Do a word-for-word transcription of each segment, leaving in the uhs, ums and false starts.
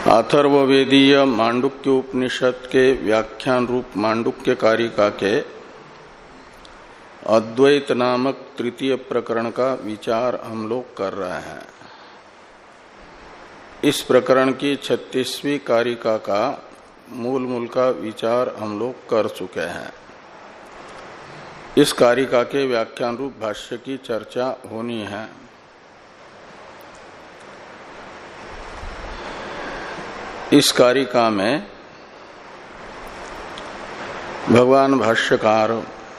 अथर्ववेदीय मांडुक्य उपनिषद के व्याख्यान रूप मांडुक्य कारिका के अद्वैत नामक तृतीय प्रकरण का विचार हम लोग कर रहे हैं। इस प्रकरण की छत्तीसवीं कारिका का मूल मूल का विचार हम लोग कर चुके हैं। इस कारिका के व्याख्यान रूप भाष्य की चर्चा होनी है। इस कारिका में भगवान भाष्यकार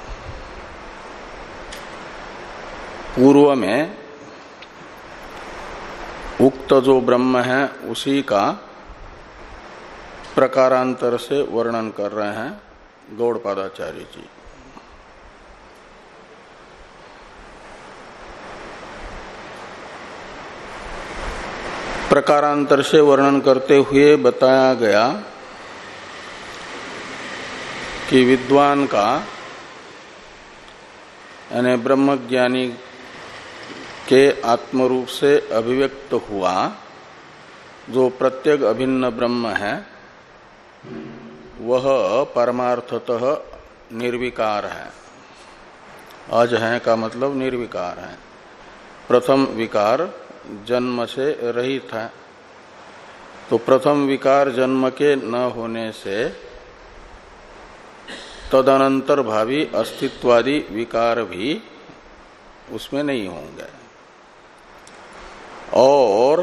पूर्व में उक्त जो ब्रह्म है उसी का प्रकारांतर से वर्णन कर रहे हैं गौड़पादाचार्य जी। प्रकारांतर से वर्णन करते हुए बताया गया कि विद्वान का यानी ब्रह्मज्ञानी के आत्मरूप से अभिव्यक्त हुआ जो प्रत्येक अभिन्न ब्रह्म है वह परमार्थतः निर्विकार है। अज है का मतलब निर्विकार है। प्रथम विकार जन्म से रहित है। तो प्रथम विकार जन्म के न होने से तदनंतर भावी अस्तित्वादि विकार भी उसमें नहीं होंगे। और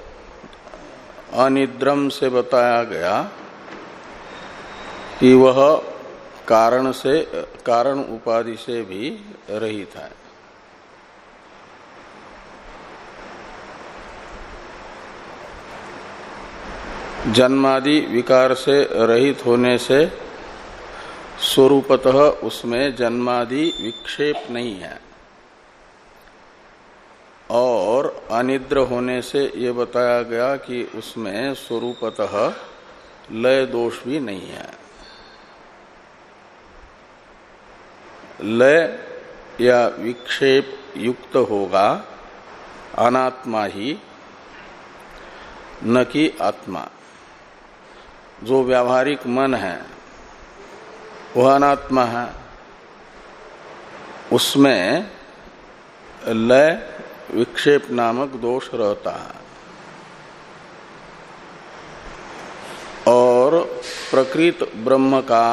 अनिद्रम से बताया गया कि वह कारण से कारण उपाधि से भी रहित है। जन्मादि विकार से रहित होने से स्वरूपतः उसमें जन्मादि विक्षेप नहीं है। और अनिद्र होने से ये बताया गया कि उसमें स्वरूपतः लय दोष भी नहीं है। लय या विक्षेप युक्त होगा अनात्मा ही, न कि आत्मा। जो व्यावहारिक मन है वह अनात्मा है, उसमें लय विक्षेप नामक दोष रहता है। और प्रकृत ब्रह्म का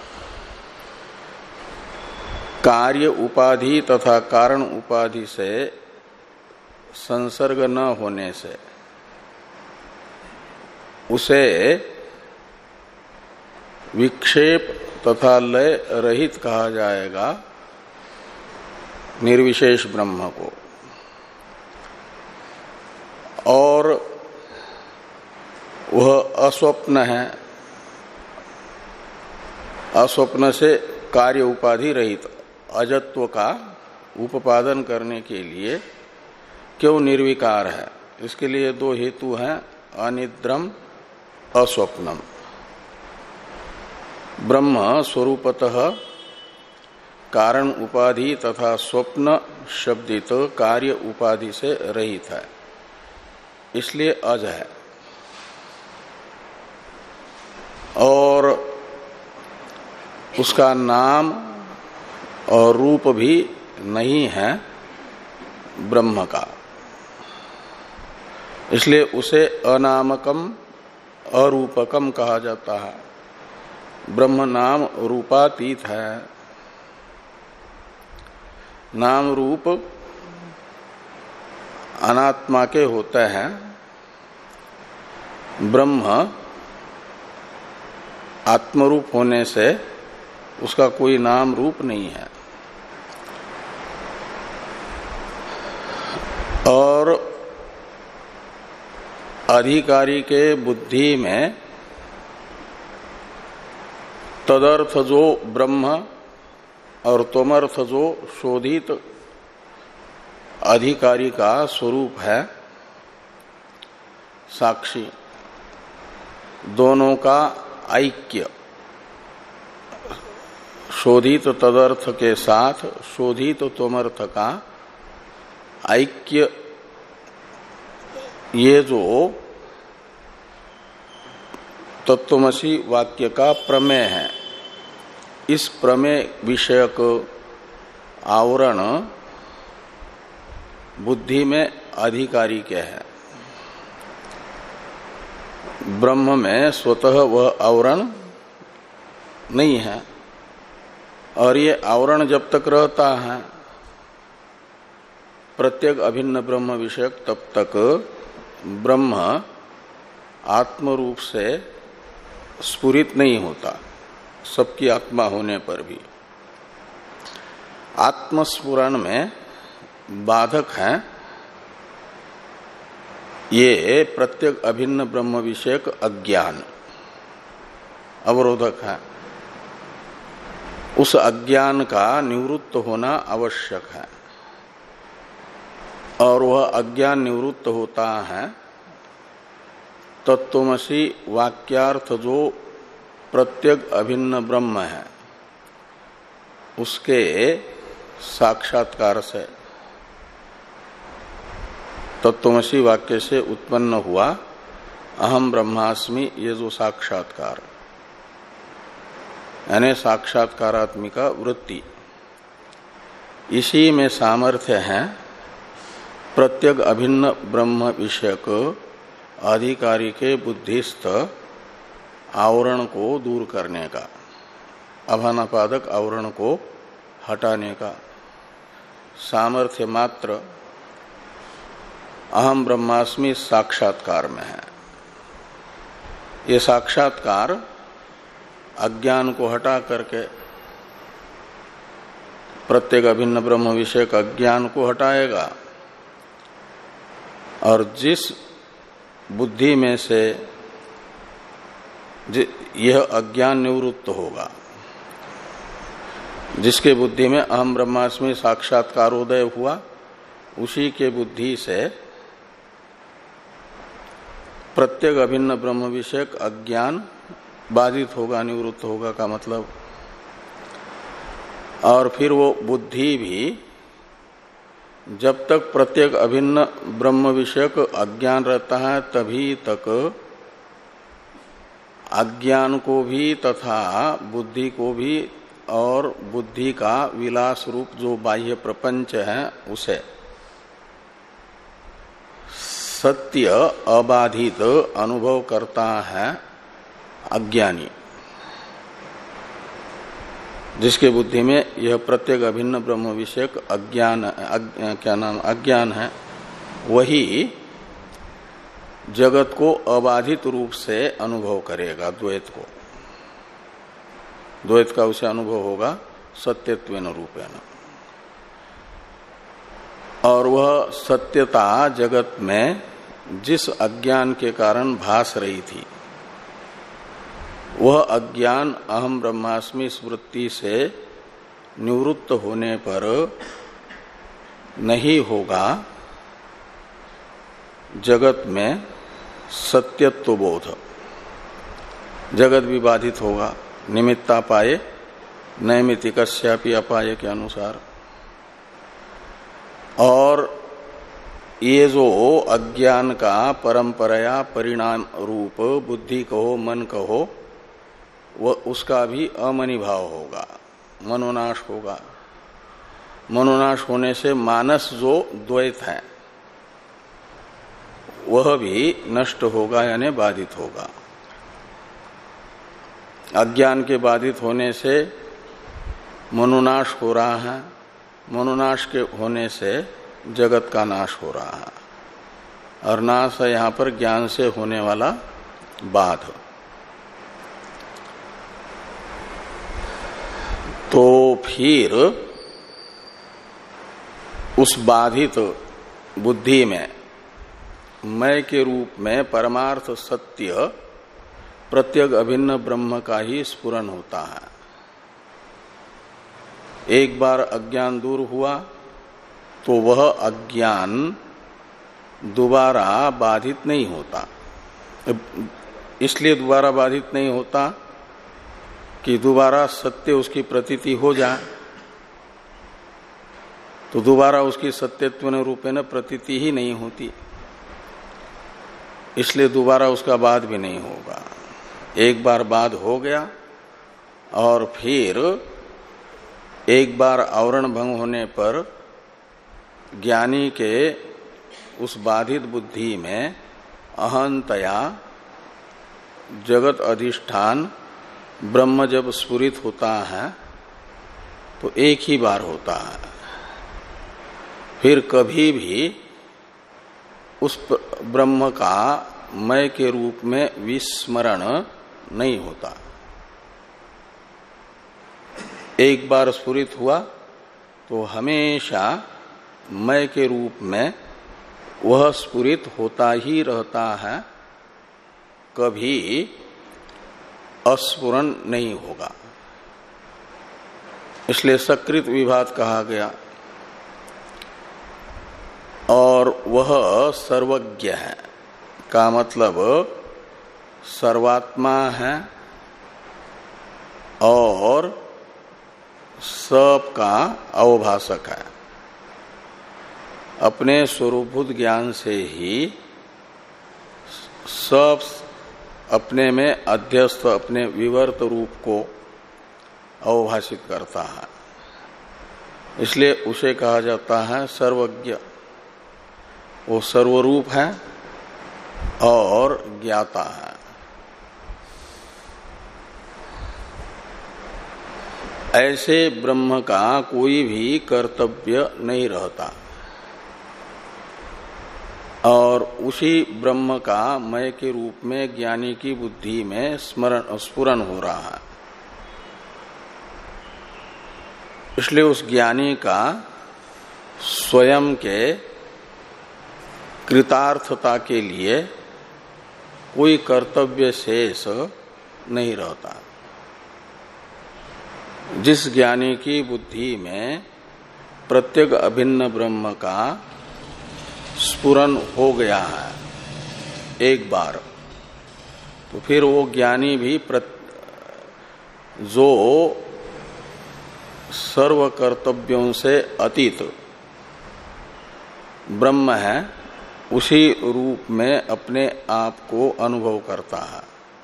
कार्य उपाधि तथा कारण उपाधि से संसर्ग न होने से उसे विक्षेप तथा लय रहित कहा जाएगा निर्विशेष ब्रह्म को। और वह अस्वप्न है। अस्वप्न से कार्य उपाधि रहित अजत्व का उपादन करने के लिए क्यों निर्विकार है? इसके लिए दो हेतु हैं, अनिद्रम अस्वप्नम। ब्रह्म स्वरूपतः कारण उपाधि तथा स्वप्न शब्दित कार्य उपाधि से रहित है, इसलिए अज है। और उसका नाम और रूप भी नहीं है ब्रह्म का, इसलिए उसे अनामकम अरूपकम कहा जाता है। ब्रह्म नाम रूपातीत है। नाम रूप अनात्मा के होते हैं। ब्रह्म आत्मरूप होने से उसका कोई नाम रूप नहीं है। और अधिकारी के बुद्धि में तदर्थ जो ब्रह्म और तमर्थ जो शोधित अधिकारी का स्वरूप है साक्षी, दोनों का ऐक्य शोधित तदर्थ के साथ शोधित तमर्थ का ऐक्य ये जो तत्वमसि वाक्य का प्रमेय है। इस प्रमेय विषयक आवरण बुद्धि में अधिकारी क्या है? ब्रह्म में स्वतः वह आवरण नहीं है, और ये आवरण जब तक रहता है प्रत्येक अभिन्न ब्रह्म विषयक, तब तक ब्रह्म आत्म रूप से स्फुरित नहीं होता, सबकी आत्मा होने पर भी। आत्मस्फुरण में बाधक है ये प्रत्येक अभिन्न ब्रह्म विषयक अज्ञान, अवरोधक है। उस अज्ञान का निवृत्त होना आवश्यक है, और वह अज्ञान निवृत्त होता है तत्वमसि वाक्यार्थ जो प्रत्येक अभिन्न ब्रह्म है उसके साक्षात्कार से। तत्वमसि वाक्य से उत्पन्न हुआ अहम ब्रह्मास्मि, ये जो साक्षात्कार यानी साक्षात्कारात्मिका वृत्ति, इसी में सामर्थ्य है प्रत्येक अभिन्न ब्रह्म विषयक अधिकारी के बुद्धिस्थ आवरण को दूर करने का, अभानापादक आवरण को हटाने का सामर्थ्य मात्र अहम ब्रह्मास्मि साक्षात्कार में है। ये साक्षात्कार अज्ञान को हटा करके प्रत्येक अभिन्न ब्रह्म विषयक अज्ञान को हटाएगा, और जिस बुद्धि में से यह अज्ञान निवृत्त होगा, जिसके बुद्धि में अहम ब्रह्मास्मि साक्षात्कारोदय हुआ, उसी के बुद्धि से प्रत्येक अभिन्न ब्रह्म विषयक अज्ञान बाधित होगा, निवृत्त होगा का मतलब। और फिर वो बुद्धि भी जब तक प्रत्येक अभिन्न ब्रह्म विषयक अज्ञान रहता है तभी तक अज्ञान को भी तथा बुद्धि को भी और बुद्धि का विलास रूप जो बाह्य प्रपंच है उसे सत्य अबाधित अनुभव करता है अज्ञानी, जिसके बुद्धि में यह प्रत्येक अभिन्न ब्रह्म विषयक अज्ञान अग, क्या नाम अज्ञान है, वही जगत को अबाधित रूप से अनुभव करेगा। द्वैत को, द्वैत का उसे अनुभव होगा सत्यत्वेन रूपेण, और वह सत्यता जगत में जिस अज्ञान के कारण भास रही थी, वह अज्ञान अहम ब्रह्मास्मि स्मृति से निवृत्त होने पर नहीं होगा जगत में सत्यत्व बोध। जगत भी बाधित होगा निमित्तापाये नैमित्तिकस्यापि अपाये के अनुसार। और ये जो अज्ञान का परंपराया परिणाम रूप बुद्धि कहो मन कहो, वह उसका भी अमनि भाव होगा, मनोनाश होगा। मनोनाश होने से मानस जो द्वैत है वह भी नष्ट होगा यानी बाधित होगा। अज्ञान के बाधित होने से मनोनाश हो रहा है, मनोनाश के होने से जगत का नाश हो रहा है, और नाश है यहाँ पर ज्ञान से होने वाला बाध। तो फिर उस बाधित बुद्धि में मैं के रूप में परमार्थ सत्य प्रत्येक अभिन्न ब्रह्म का ही स्फुरन होता है। एक बार अज्ञान दूर हुआ तो वह अज्ञान दोबारा बाधित नहीं होता। इसलिए दोबारा बाधित नहीं होता कि दोबारा सत्य उसकी प्रतीति हो जाए, तो दोबारा उसकी सत्यत्व रूपेण प्रतीति ही नहीं होती, इसलिए दोबारा उसका बाध भी नहीं होगा। एक बार बाद हो गया और फिर एक बार आवरण भंग होने पर ज्ञानी के उस बाधित बुद्धि में अहंतया जगत अधिष्ठान ब्रह्म जब स्फुरित होता है तो एक ही बार होता है, फिर कभी भी उस ब्रह्म का मैं के रूप में विस्मरण नहीं होता। एक बार स्फुरित हुआ तो हमेशा मैं के रूप में वह स्फुरित होता ही रहता है, कभी अस्फुरन नहीं होगा। इसलिए सकृत विभात कहा गया। और वह सर्वज्ञ है का मतलब सर्वात्मा है और सब का अवभाषक है। अपने स्वरूपभूत ज्ञान से ही सब अपने में अध्यस्त अपने विवर्त रूप को अवभाषित करता है, इसलिए उसे कहा जाता है सर्वज्ञ। वो सर्वरूप है और ज्ञाता है। ऐसे ब्रह्म का कोई भी कर्तव्य नहीं रहता और उसी ब्रह्म का मय के रूप में ज्ञानी की बुद्धि में स्मरण स्फुरन हो रहा है। इसलिए उस ज्ञानी का स्वयं के कृतार्थता के लिए कोई कर्तव्य शेष नहीं रहता। जिस ज्ञानी की बुद्धि में प्रत्येक अभिन्न ब्रह्म का स्फुरन हो गया है एक बार, तो फिर वो ज्ञानी भी जो सर्व कर्तव्यों से अतीत ब्रह्म है उसी रूप में अपने आप को अनुभव करता है।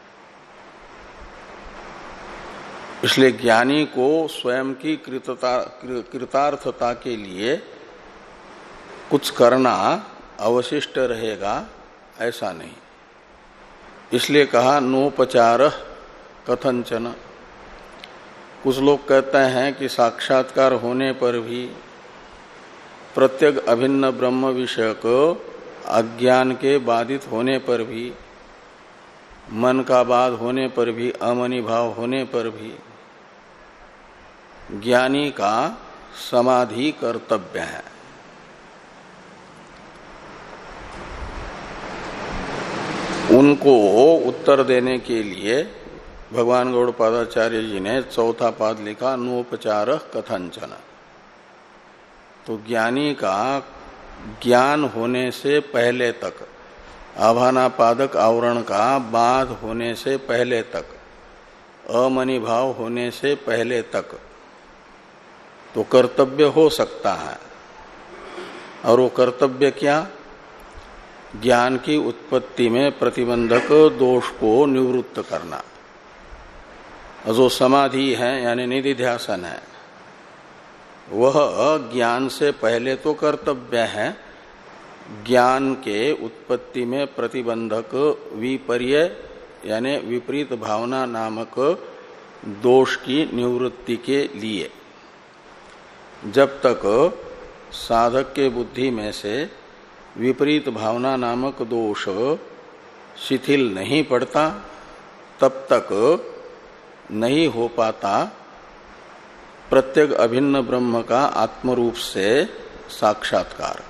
इसलिए ज्ञानी को स्वयं की कृतार्थता के लिए कुछ करना अवशिष्ट रहेगा ऐसा नहीं। इसलिए कहा नोपचार कथंचन। कुछ लोग कहते हैं कि साक्षात्कार होने पर भी प्रत्येक अभिन्न ब्रह्म विषय को अज्ञान के बाधित होने पर भी, मन का बाध होने पर भी, अमनि भाव होने पर भी ज्ञानी का समाधि कर्तव्य है। उनको उत्तर देने के लिए भगवान गौड़पादाचार्य जी ने चौथा पाद लिखा नोपचार कथंचन। तो ज्ञानी का ज्ञान होने से पहले तक, आभानापादक आवरण का बाध होने से पहले तक, अमनि भाव होने से पहले तक तो कर्तव्य हो सकता है। और वो कर्तव्य क्या? ज्ञान की उत्पत्ति में प्रतिबंधक दोष को निवृत्त करना। जो समाधि है यानी निधिध्यासन है, वह ज्ञान से पहले तो कर्तव्य है। ज्ञान के उत्पत्ति में प्रतिबंधक विपर्य यानी विपरीत भावना नामक दोष की निवृत्ति के लिए जब तक साधक के बुद्धि में से विपरीत भावना नामक दोष शिथिल नहीं पड़ता, तब तक नहीं हो पाता प्रत्येक अभिन्न ब्रह्म का आत्मरूप से साक्षात्कार।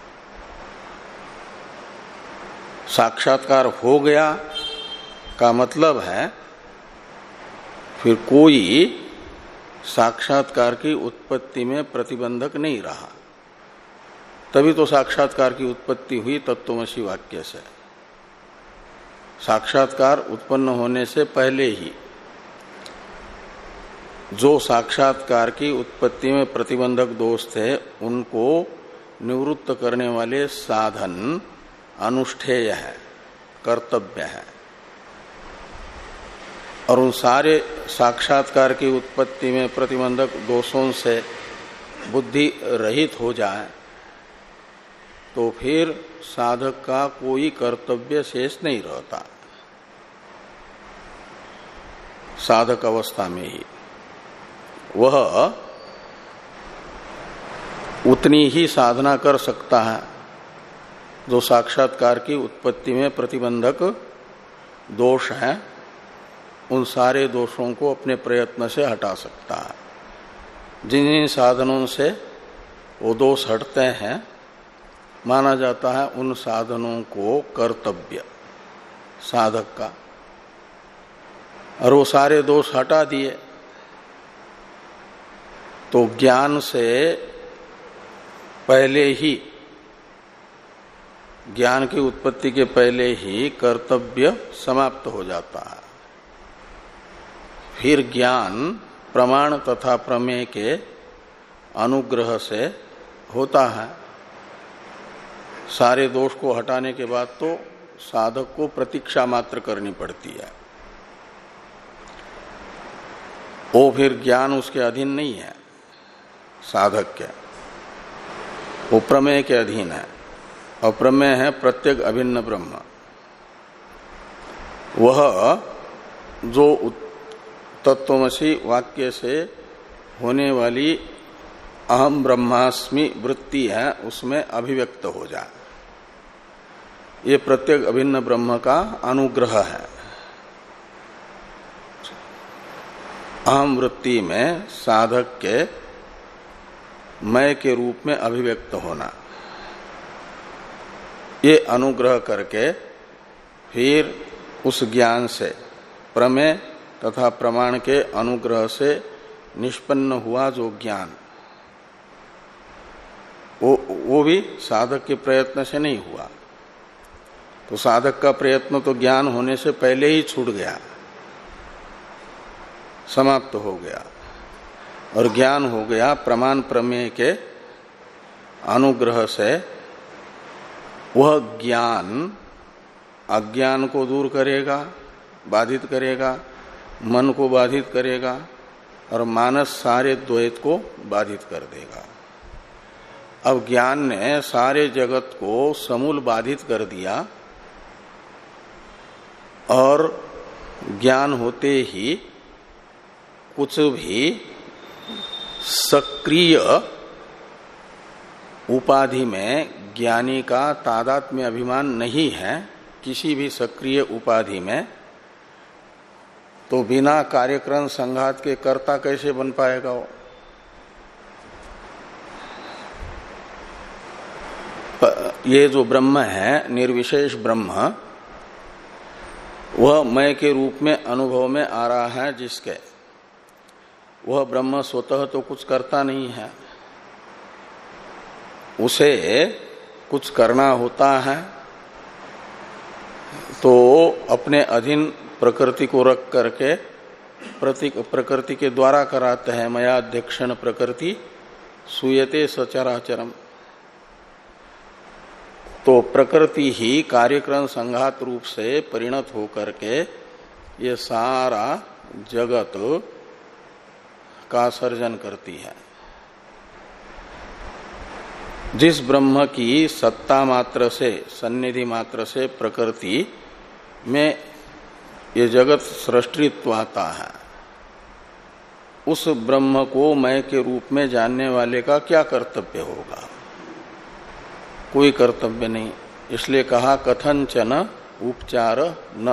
साक्षात्कार हो गया का मतलब है फिर कोई साक्षात्कार की उत्पत्ति में प्रतिबंधक नहीं रहा। तभी तो साक्षात्कार की उत्पत्ति हुई तत्वमसि वाक्य से। साक्षात्कार उत्पन्न होने से पहले ही जो साक्षात्कार की उत्पत्ति में प्रतिबंधक दोष थे उनको निवृत्त करने वाले साधन अनुष्ठेय है, कर्तव्य है। और उन सारे साक्षात्कार की उत्पत्ति में प्रतिबंधक दोषों से बुद्धि रहित हो जाए तो फिर साधक का कोई कर्तव्य शेष नहीं रहता। साधक अवस्था में ही वह उतनी ही साधना कर सकता है जो साक्षात्कार की उत्पत्ति में प्रतिबंधक दोष है, उन सारे दोषों को अपने प्रयत्न से हटा सकता है। जिन जिन साधनों से वो दोष हटते हैं माना जाता है उन साधनों को कर्तव्य साधक का, और वो सारे दोष हटा दिए तो ज्ञान से पहले ही, ज्ञान की उत्पत्ति के पहले ही कर्तव्य समाप्त हो जाता है। फिर ज्ञान प्रमाण तथा प्रमेय के अनुग्रह से होता है। सारे दोष को हटाने के बाद तो साधक को प्रतीक्षा मात्र करनी पड़ती है। वो फिर ज्ञान उसके अधीन नहीं है, साधक के, वो प्रमेय के अधीन है। और प्रमेय है प्रत्येक अभिन्न ब्रह्म। वह जो तत्वमसि वाक्य से होने वाली अहम ब्रह्मास्मि वृत्ति है उसमें अभिव्यक्त हो जाए, ये प्रत्येक अभिन्न ब्रह्म का अनुग्रह है। अहम वृत्ति में साधक के मैं के रूप में अभिव्यक्त होना, ये अनुग्रह करके फिर उस ज्ञान से, प्रमेय तथा प्रमाण के अनुग्रह से निष्पन्न हुआ जो ज्ञान, वो वो भी साधक के प्रयत्न से नहीं हुआ। तो साधक का प्रयत्न तो ज्ञान होने से पहले ही छूट गया, समाप्त हो गया, और ज्ञान हो गया प्रमाण प्रमेय के अनुग्रह से। वह ज्ञान अज्ञान को दूर करेगा, बाधित करेगा, मन को बाधित करेगा, और मानस सारे द्वैत को बाधित कर देगा। अब ज्ञान ने सारे जगत को समूल बाधित कर दिया, और ज्ञान होते ही कुछ भी सक्रिय उपाधि में ज्ञानी का तादात्म्य अभिमान नहीं है, किसी भी सक्रिय उपाधि में, तो बिना कार्यक्रम संघात के कर्ता कैसे बन पाएगा वो? ये जो ब्रह्म है, निर्विशेष ब्रह्म, वह मैं के रूप में अनुभव में आ रहा है जिसके, वह ब्रह्म स्वतः तो कुछ करता नहीं है, उसे कुछ करना होता है तो अपने अधीन प्रकृति को रख करके प्रकृति के द्वारा कराते हैं। मया अध्यक्षण प्रकृति सूयते सचराचरम। तो प्रकृति ही कार्यक्रम संघात रूप से परिणत होकर के ये सारा जगत का सर्जन करती है। जिस ब्रह्म की सत्ता मात्र से, सन्निधि मात्र से प्रकृति में ये जगत सृष्टित्व आता है, उस ब्रह्म को मैं के रूप में जानने वाले का क्या कर्तव्य होगा? कोई कर्तव्य नहीं। इसलिए कहा कथंचन उपचार न।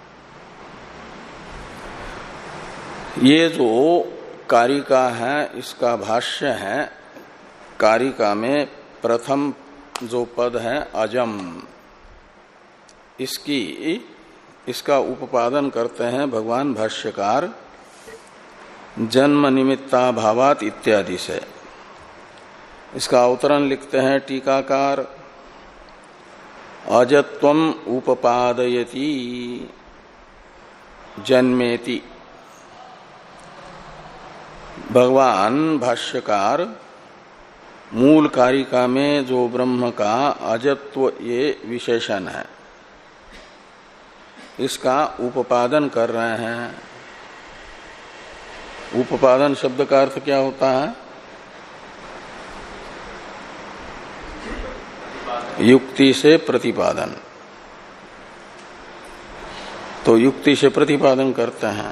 ये जो कारिका है, इसका भाष्य है। कारिका में प्रथम जो पद है अजम, इसकी इसका उपादन करते हैं भगवान भाष्यकार जन्म निमित्ता भावात इत्यादि से। इसका अवतरण लिखते हैं टीकाकार, अजत्वम उपपादयति जन्मेति। भगवान भाष्यकार मूल कारिका में जो ब्रह्म का अजत्व ये विशेषण है, इसका उपादन कर रहे हैं। उपादान शब्द का अर्थ क्या होता है? युक्ति से प्रतिपादन। तो युक्ति से प्रतिपादन करते हैं।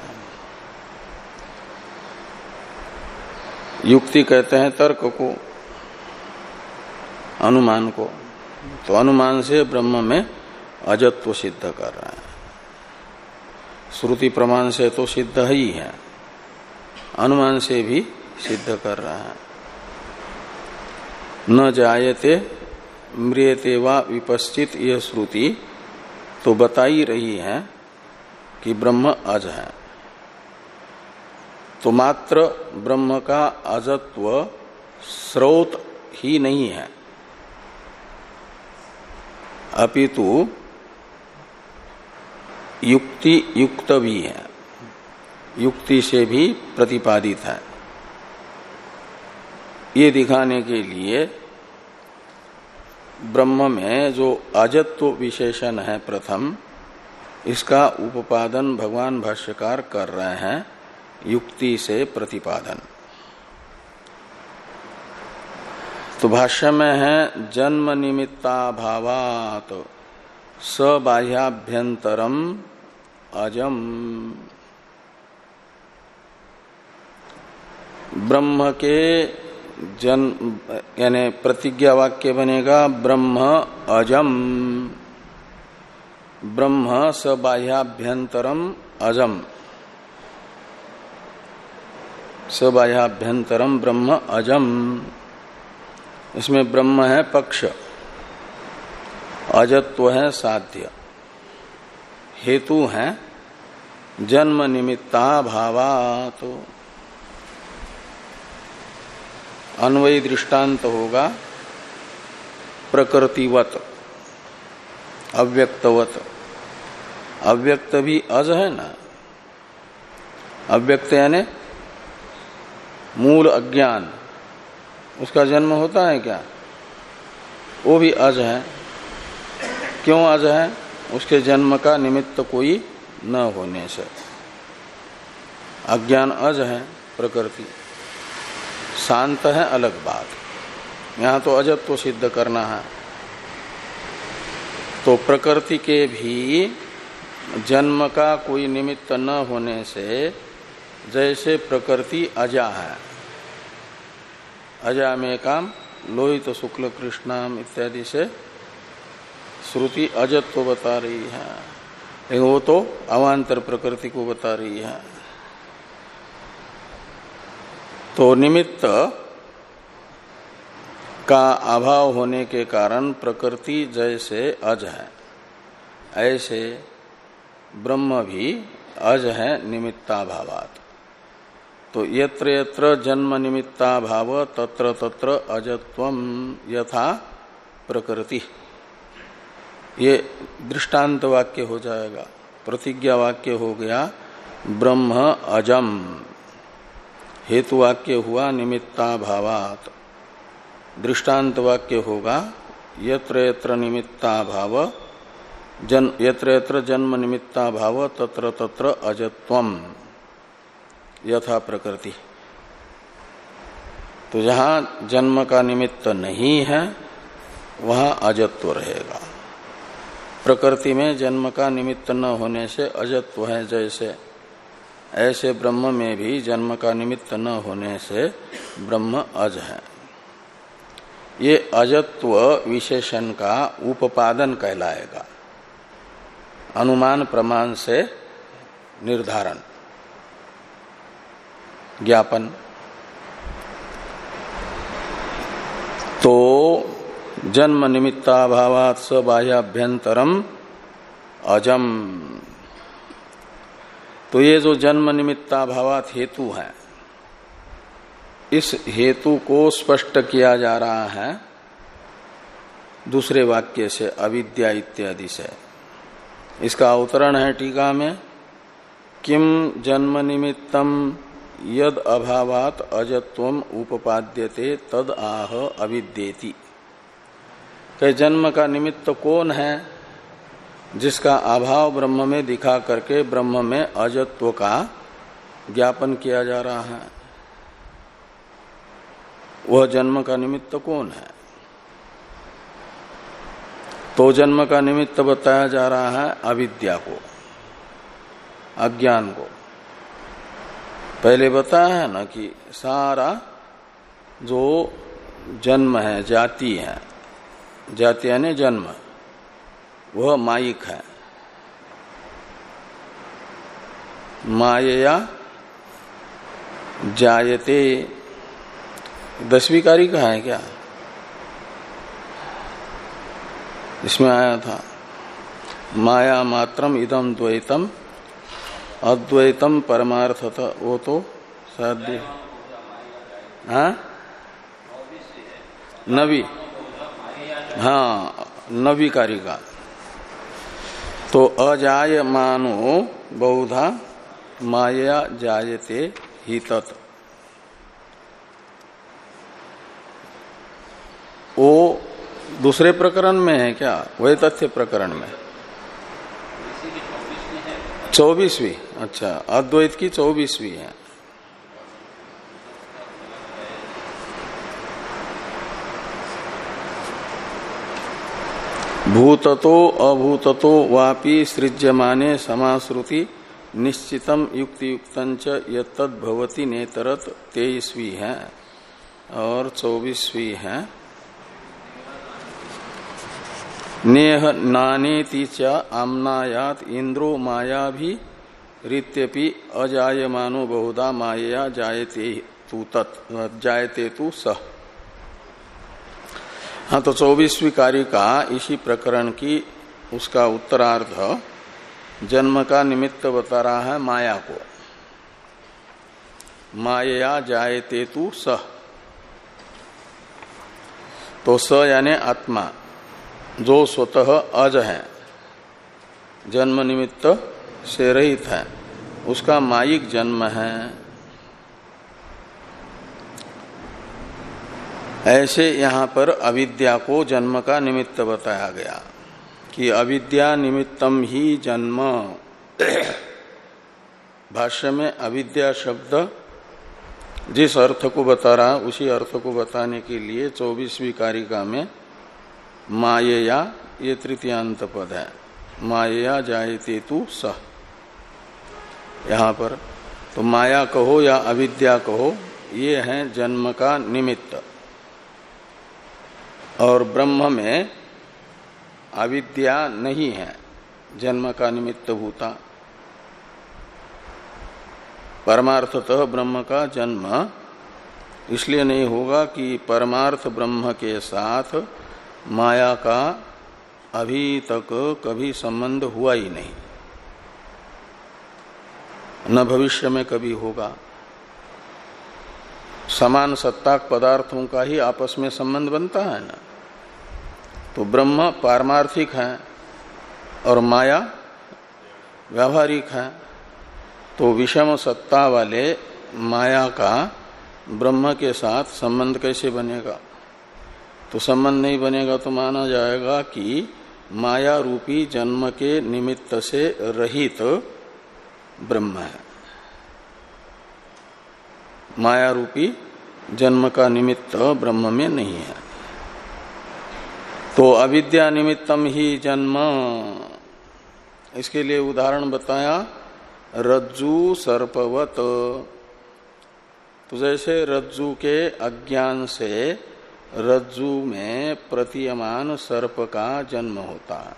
युक्ति कहते हैं तर्क को, अनुमान को। तो अनुमान से ब्रह्म में अजत्व सिद्ध कर रहा है। श्रुति प्रमाण से तो सिद्ध ही है, अनुमान से भी सिद्ध कर रहा है। न जायते म्रियते वा विपश्चित, यह श्रुति तो बता ही रही है कि ब्रह्म अज है। तो मात्र ब्रह्म का अजत्व स्रोत ही नहीं है, अपितु युक्ति युक्त भी है, युक्ति से भी प्रतिपादित है। ये दिखाने के लिए ब्रह्म में जो अजत्व विशेषण है प्रथम, इसका उपादान भगवान भाष्यकार कर रहे हैं युक्ति से प्रतिपादन। तो भाष्य में है जन्म निमित्ताभावात सबाह्याभ्यंतरम अजम। ब्रह्म के जन्म यानी प्रतिज्ञा वाक्य बनेगा ब्रह्म अजम, ब्रह्म सबाह्याभ्यंतरम अजम, सबाह्याभ्यंतरम ब्रह्म अजम। इसमें ब्रह्म है पक्ष, अजत्व है साध्य, हेतु है जन्म निमित्ता भावात। तो अन्वयी दृष्टांत होगा प्रकृतिवत, अव्यक्तवत। अव्यक्त भी अज है ना, अव्यक्त यानी मूल अज्ञान, उसका जन्म होता है क्या? वो भी अज है। क्यों अज है? उसके जन्म का निमित्त कोई न होने से। अज्ञान अज है, प्रकृति शांत है, अलग बात। यहां तो अजत्व सिद्ध करना है। तो प्रकृति के भी जन्म का कोई निमित्त न होने से, जैसे प्रकृति अजा है, अजा में काम लोहित तो शुक्ल कृष्णाम इत्यादि से श्रुति अजत्व बता रही है, लेकिन वो तो अवान्तर प्रकृति को बता रही है। तो निमित्त का अभाव होने के कारण प्रकृति जैसे अज है, ऐसे ब्रह्म भी अज है निमित्ताभावात्। तो यत्र यत्र जन्म निमित्ताभाव तत्र तत्र अजत्वम यथा प्रकृति, ये दृष्टांत वाक्य हो जाएगा। प्रतिज्ञा वाक्य हो गया ब्रह्म अजम, हेतु वाक्य हुआ निमित्ताभावात्, दृष्टांत वाक्य होगा यत्र यत्र निमित्ताभाव जन यत्र यत्र जन्म निमित्ताभाव तत्र तत्र अजत्वम यथा प्रकृति। तो जहां जन्म का निमित्त नहीं है वहां अजत्व रहेगा। प्रकृति में जन्म का निमित्त न होने से अजत्व है जैसे, ऐसे ब्रह्म में भी जन्म का निमित्त न होने से ब्रह्म अज है। ये अजत्व विशेषण का उपादान कहलाएगा, अनुमान प्रमाण से निर्धारण, ज्ञापन। तो जन्म निमित्ताभावात् स बाह्याभ्यंतरम अजम। तो ये जो जन्म निमित्ताभावात् हेतु है, इस हेतु को स्पष्ट किया जा रहा है दूसरे वाक्य से, अविद्या इत्यादि से। इसका अवतरण है टीका में, किम जन्म निमित्तम यद अभावात अजत्वम उपपाद्यते तद आह अविद्येति। कि जन्म का निमित्त कौन है, जिसका अभाव ब्रह्म में दिखा करके ब्रह्म में अजत्व का ज्ञापन किया जा रहा है, वह जन्म का निमित्त कौन है? तो जन्म का निमित्त बताया जा रहा है अविद्या को, अज्ञान को। पहले बताया है ना कि सारा जो जन्म है, जाति है, जाति यानी जन्म, वह मायिक है। मायया जायते, दसवीं कारी कहा है क्या? इसमें आया था माया मात्रम इदम द्वैतम अद्वैतम परमार्थत, वो तो शायद हाँ नवी, हाँ नवी कारी का। तो अजायमानो बहुधा माया जायते ही तत्, वो दूसरे प्रकरण में है क्या? वही तथ्य प्रकरण में चौबीसवीं, अच्छा अद्वैत की चौबीसवीं है। भूततो अभूततो वापि सृज्यमाने समाश्रुति निश्चितम युक्ति युक्तंच यत्तद् भवति नेतरत, तेईसवीं है और चौबीसवीं है। नेह नानेति च आम्नायात इंद्रो माया भी रीत्यपि अजायमानो बहुधा माया जायते तु तत् जायते तु सह। हाँ, तो चौबीसवीं कारिका इसी प्रकरण की उसका उत्तरार्ध जन्म का निमित्त बता रहा है माया को। माया जायते तु सह, तो स यानी आत्मा जो स्वतः अज है, जन्म निमित्त से रहित है, उसका मायिक जन्म है। ऐसे यहां पर अविद्या को जन्म का निमित्त बताया गया कि अविद्या निमित्तम ही जन्म। भाष्य में अविद्या शब्द जिस अर्थ को बता रहा उसी अर्थ को बताने के लिए चौबीसवीं कारिका में मायया, ये तृतीयांत पद है, मायया जायते तु सह। यहां पर तो माया कहो या अविद्या कहो, ये है जन्म का निमित्त। और ब्रह्म में अविद्या नहीं है जन्म का निमित्त भूता। परमार्थतः ब्रह्म का जन्म इसलिए नहीं होगा कि परमार्थ ब्रह्म के साथ माया का अभी तक कभी संबंध हुआ ही नहीं, न भविष्य में कभी होगा। समान सत्ताक पदार्थों का ही आपस में संबंध बनता है ना। तो ब्रह्म पारमार्थिक है और माया व्यावहारिक है। तो विषम सत्ता वाले माया का ब्रह्म के साथ संबंध कैसे बनेगा? तो संबंध नहीं बनेगा तो माना जाएगा कि माया रूपी जन्म के निमित्त से रहित ब्रह्म है। माया रूपी जन्म का निमित्त ब्रह्म में नहीं है। तो अविद्या निमित्तम ही जन्म, इसके लिए उदाहरण बताया रज्जु सर्पवत। तो जैसे रज्जु के अज्ञान से रज्जु में प्रतीयमान सर्प का जन्म होता है,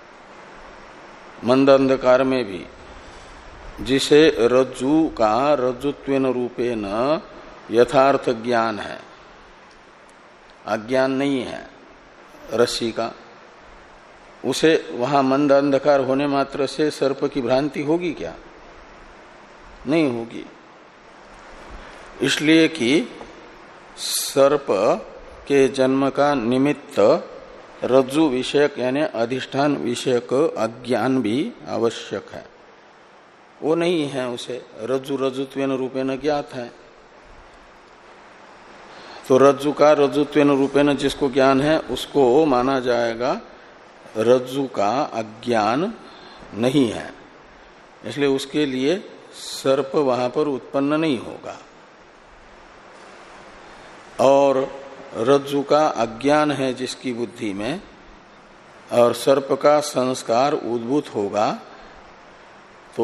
मंद अंधकार में भी जिसे रज्जु का रज्जुत्वेन रूपेण यथार्थ ज्ञान है, अज्ञान नहीं है रस्सी का, उसे वहां मंद अंधकार होने मात्र से सर्प की भ्रांति होगी क्या? नहीं होगी। इसलिए कि सर्प के जन्म का निमित्त रज्जु विषयक यानी अधिष्ठान विषयक अज्ञान भी आवश्यक है। वो नहीं है, उसे रज्जु रज्जुत्वेन रूपेण ज्ञात है। तो रज्जु का रज्जुत्वेन रूपेण जिसको ज्ञान है उसको माना जाएगा रज्जु का अज्ञान नहीं है। इसलिए उसके लिए सर्प वहां पर उत्पन्न नहीं होगा। और रज्जु का अज्ञान है जिसकी बुद्धि में, और सर्प का संस्कार उद्भूत होगा, तो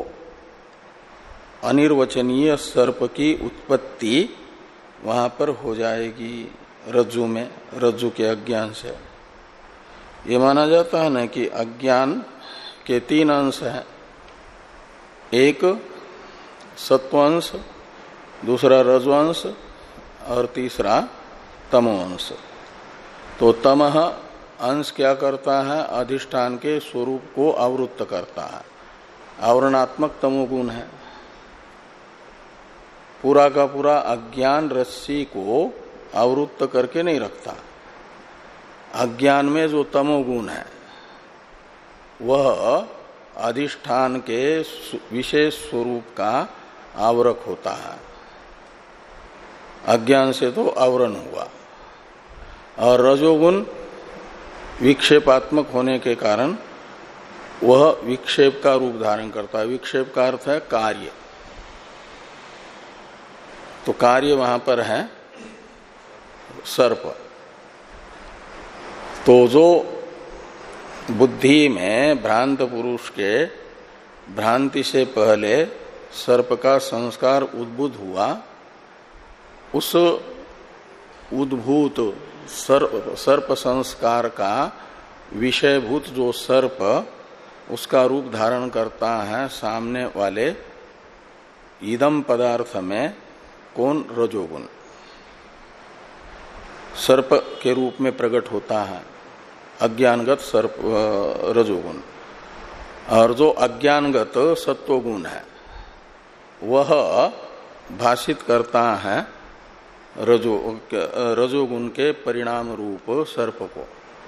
अनिर्वचनीय सर्प की उत्पत्ति वहां पर हो जाएगी रज्जु में, रज्जु के अज्ञान से। ये माना जाता है ना कि अज्ञान के तीन अंश हैं, एक सत्वंश, दूसरा रजोअंश और तीसरा तमोअंश। तो तमह अंश क्या करता है? अधिष्ठान के स्वरूप को आवृत्त करता है, आवरणात्मक तमोगुण है। पूरा का पूरा अज्ञान रस्सी को आवृत्त करके नहीं रखता। अज्ञान में जो तमोगुण है वह अधिष्ठान के विशेष स्वरूप का आवरक होता है। अज्ञान से तो आवरण हुआ। और रजोगुण विक्षेपात्मक होने के कारण वह विक्षेप का रूप धारण करता है। विक्षेप का अर्थ है कार्य। तो कार्य वहां पर है सर्प। तो जो बुद्धि में भ्रांत पुरुष के भ्रांति से पहले सर्प का संस्कार उद्भूत हुआ, उस उद्भूत सर्प, सर्प संस्कार का विषयभूत जो सर्प उसका रूप धारण करता है सामने वाले इदम पदार्थ में कौन? रजोगुण सर्प के रूप में प्रकट होता है, अज्ञानगत सर्प रजोगुण। और जो अज्ञानगत सत्वगुण है वह भाषित करता है रजो रजोगुण के परिणाम रूप सर्प को।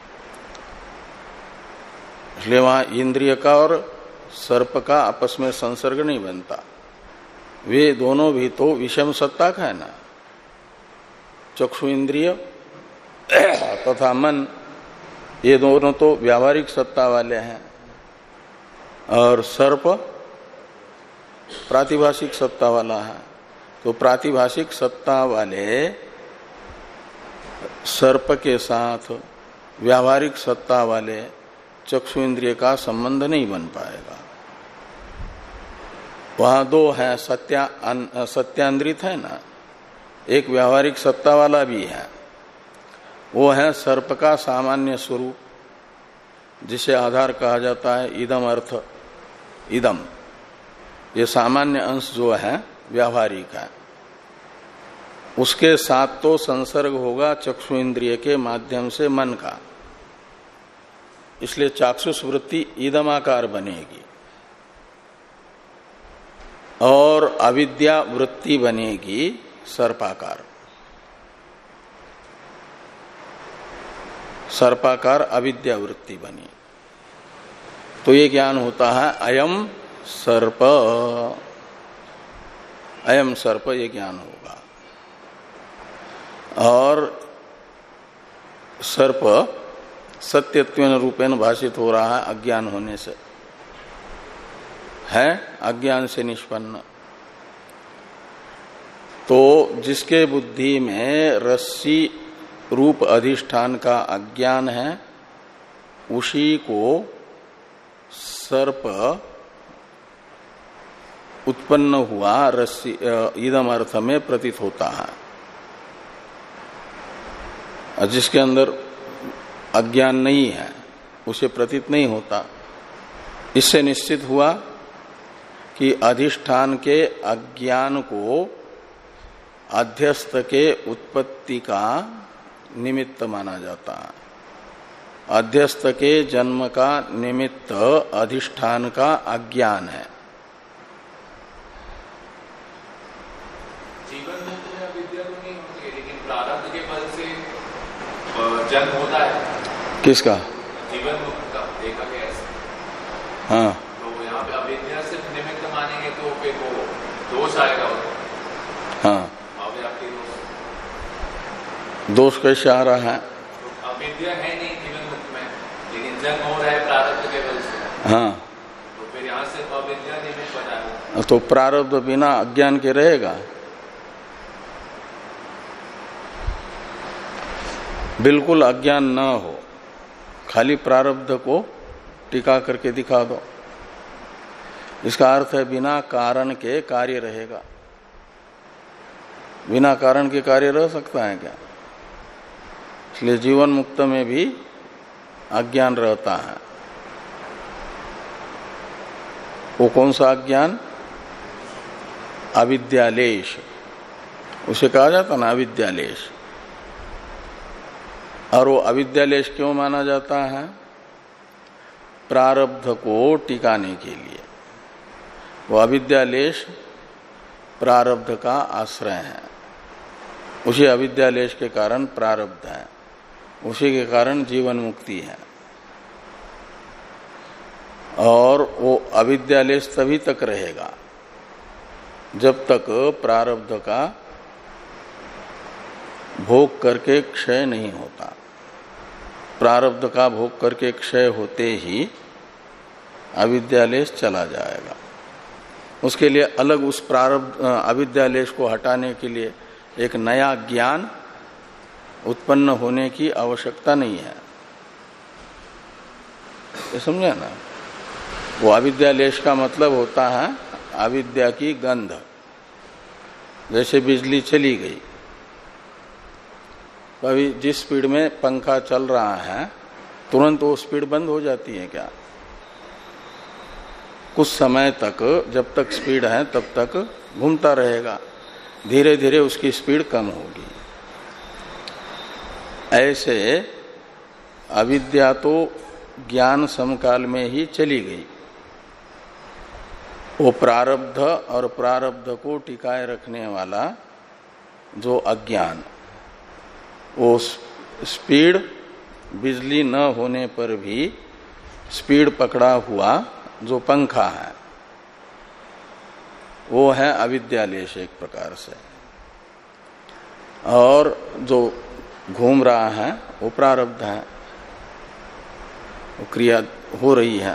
इसलिए वहां इंद्रिय का और सर्प का आपस में संसर्ग नहीं बनता। वे दोनों भी तो विषम सत्ता का है ना, चक्षु इंद्रिय तथा मन, ये दोनों तो व्यावहारिक सत्ता वाले हैं। और सर्प प्रातिभाषिक सत्ता वाला है। तो प्रातिभाषिक सत्ता वाले सर्प के साथ व्यावहारिक सत्ता वाले चक्षु इंद्रिय का संबंध नहीं बन पाएगा। वहां दो है, सत्या सत्यान्द्रित है ना, एक व्यावहारिक सत्ता वाला भी है, वो है सर्प का सामान्य स्वरूप, जिसे आधार कहा जाता है इदम अर्थ। इदम ये सामान्य अंश जो है व्यावहारिक है, उसके साथ तो संसर्ग होगा चक्षु इंद्रिय के माध्यम से मन का। इसलिए चाक्षुष वृत्ति इदमाकार बनेगी और अविद्या वृत्ति बनेगी सर्पाकार। सर्पाकार अविद्या वृत्ति बनी तो ये ज्ञान होता है अयम सर्प, अयम सर्प, ये ज्ञान होगा। और सर्प सत्यत्वेन रूपेण भाषित हो रहा है अज्ञान होने से, है अज्ञान से निष्पन्न। तो जिसके बुद्धि में रस्सी रूप अधिष्ठान का अज्ञान है, उसी को सर्प उत्पन्न हुआ रस्सी इदम अर्थ में प्रतीत होता है। और जिसके अंदर अज्ञान नहीं है उसे प्रतीत नहीं होता। इससे निश्चित हुआ कि अधिष्ठान के अज्ञान को अध्यस्त के उत्पत्ति का निमित्त माना जाता है। अध्यस्त के जन्म का निमित्त अधिष्ठान का अज्ञान है। जीवन मुक्त में अविद्या तो नहीं होती है, लेकिन प्रारब्ध के बल से जन्म होता है। किसका? जीवन मुक्त का देखा गया है। हाँ, तो यहाँ पे अविद्या सिर्फ निमित्त मानेंगे तो फिर वो दोष आएगा। हाँ, दोष कैसे आ रहा है? तो अविद्या है नहीं जीवन मुक्त में, लेकिन जन्म हो रहा है प्रारब्ध के बल से। हाँ, तो फिर यहाँ से अविद्या निमित्त बना। तो प्रारब्ध बिना अज्ञान के रहेगा? बिल्कुल अज्ञान न हो, खाली प्रारब्ध को टिका करके दिखा दो। इसका अर्थ है बिना कारण के कार्य रहेगा। बिना कारण के कार्य रह सकता है क्या? इसलिए जीवन मुक्त में भी अज्ञान रहता है। वो कौन सा अज्ञान? अविद्यालेश, उसे कहा जाता ना अविद्यालेश। और वो अविद्यालेश क्यों माना जाता है? प्रारब्ध को टिकाने के लिए। वो अविद्यालेश प्रारब्ध का आश्रय है। उसी अविद्यालेश के कारण प्रारब्ध है, उसी के कारण जीवन मुक्ति है। और वो अविद्यालेश तभी तक रहेगा जब तक प्रारब्ध का भोग करके क्षय नहीं होता। प्रारब्ध का भोग करके क्षय होते ही अविद्यालेश चला जाएगा। उसके लिए अलग उस प्रारब्ध अविद्यालेश को हटाने के लिए एक नया ज्ञान उत्पन्न होने की आवश्यकता नहीं है। ये समझा ना? वो अविद्यालेश का मतलब होता है अविद्या की गंध। जैसे बिजली चली गई, अभी जिस स्पीड में पंखा चल रहा है तुरंत वो स्पीड बंद हो जाती है क्या? कुछ समय तक, जब तक स्पीड है तब तक घूमता रहेगा, धीरे धीरे उसकी स्पीड कम होगी। ऐसे अविद्या तो ज्ञान समकाल में ही चली गई। वो प्रारब्ध और प्रारब्ध को टिकाए रखने वाला जो अज्ञान, वो स्पीड बिजली न होने पर भी स्पीड पकड़ा हुआ जो पंखा है, वो है अविद्यालेश एक प्रकार से। और जो घूम रहा है वो प्रारब्ध है, वो क्रिया हो रही है।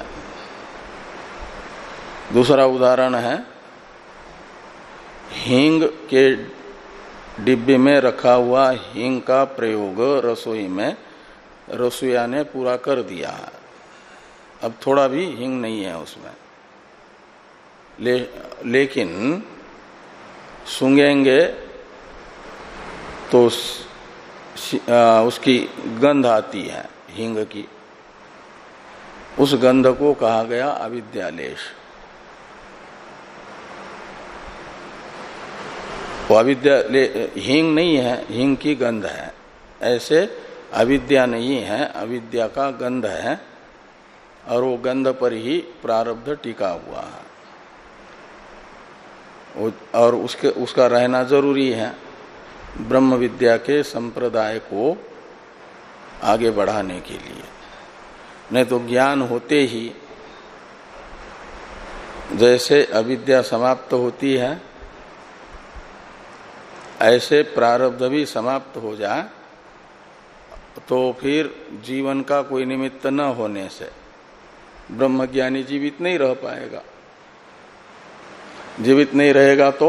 दूसरा उदाहरण है, हींग के डिब्बे में रखा हुआ हींग का प्रयोग रसोई में रसोईया ने पूरा कर दिया है। अब थोड़ा भी हींग नहीं है उसमें, ले, लेकिन सूंघेंगे तो आ, उसकी गंध आती है हींग की। उस गंध को कहा गया अविद्यालेश। वो अविद्या हींग नहीं है, हींग की गंध है। ऐसे अविद्या नहीं है, अविद्या का गंध है, और वो गंध पर ही प्रारब्ध टिका हुआ है। और उसके उसका रहना जरूरी है ब्रह्म विद्या के संप्रदाय को आगे बढ़ाने के लिए। नहीं तो ज्ञान होते ही जैसे अविद्या समाप्त होती है, ऐसे प्रारब्ध भी समाप्त हो जाए तो फिर जीवन का कोई निमित्त न होने से ब्रह्मज्ञानी जीवित नहीं रह पाएगा। जीवित नहीं रहेगा तो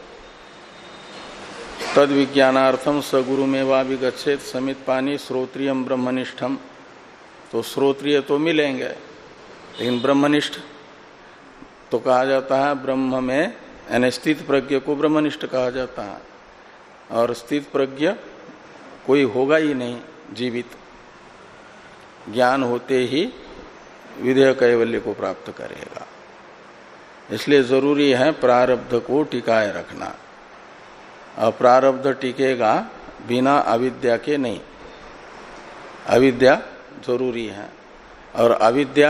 तद विज्ञानार्थम सगुरु में वा विगच्छेत समित पानी श्रोत्रियम ब्रह्मनिष्ठम। तो श्रोत्रिय तो मिलेंगे, लेकिन ब्रह्मनिष्ठ तो कहा जाता है ब्रह्म में, यानी स्थित प्रज्ञ को ब्रह्मनिष्ठ कहा जाता है। और स्थित प्रज्ञ कोई होगा ही नहीं जीवित, ज्ञान होते ही विधेय कैवल्य को प्राप्त करेगा। इसलिए जरूरी है प्रारब्ध को टिकाए रखना। और प्रारब्ध टिकेगा बिना अविद्या के नहीं, अविद्या जरूरी है। और अविद्या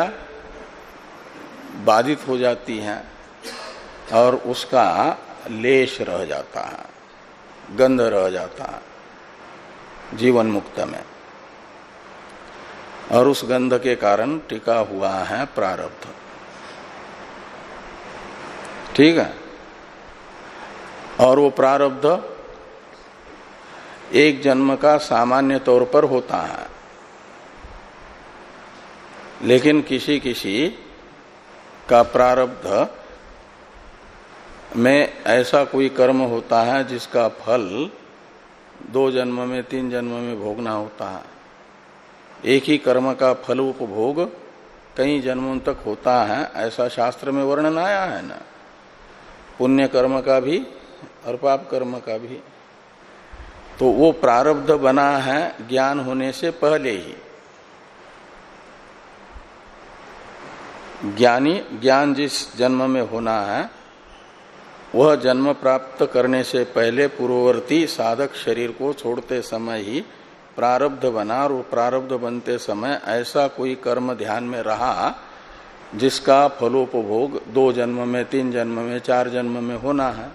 बाधित हो जाती है और उसका लेश रह जाता है, गंध रह जाता है जीवन मुक्त में, और उस गंध के कारण टिका हुआ है प्रारब्ध। ठीक है। और वो प्रारब्ध एक जन्म का सामान्य तौर पर होता है, लेकिन किसी किसी का प्रारब्ध में ऐसा कोई कर्म होता है जिसका फल दो जन्म में तीन जन्म में भोगना होता है। एक ही कर्म का फल उपभोग कई जन्मों तक होता है, ऐसा शास्त्र में वर्णन आया है ना, पुण्य कर्म का भी और पाप कर्म का भी। तो वो प्रारब्ध बना है ज्ञान होने से पहले ही। ज्ञानी ज्ञान जिस जन्म में होना है वह जन्म प्राप्त करने से पहले पूर्ववर्ती साधक शरीर को छोड़ते समय ही प्रारब्ध बना, और प्रारब्ध बनते समय ऐसा कोई कर्म ध्यान में रहा जिसका फलोपभोग दो जन्म में, तीन जन्म में, चार जन्म में होना है।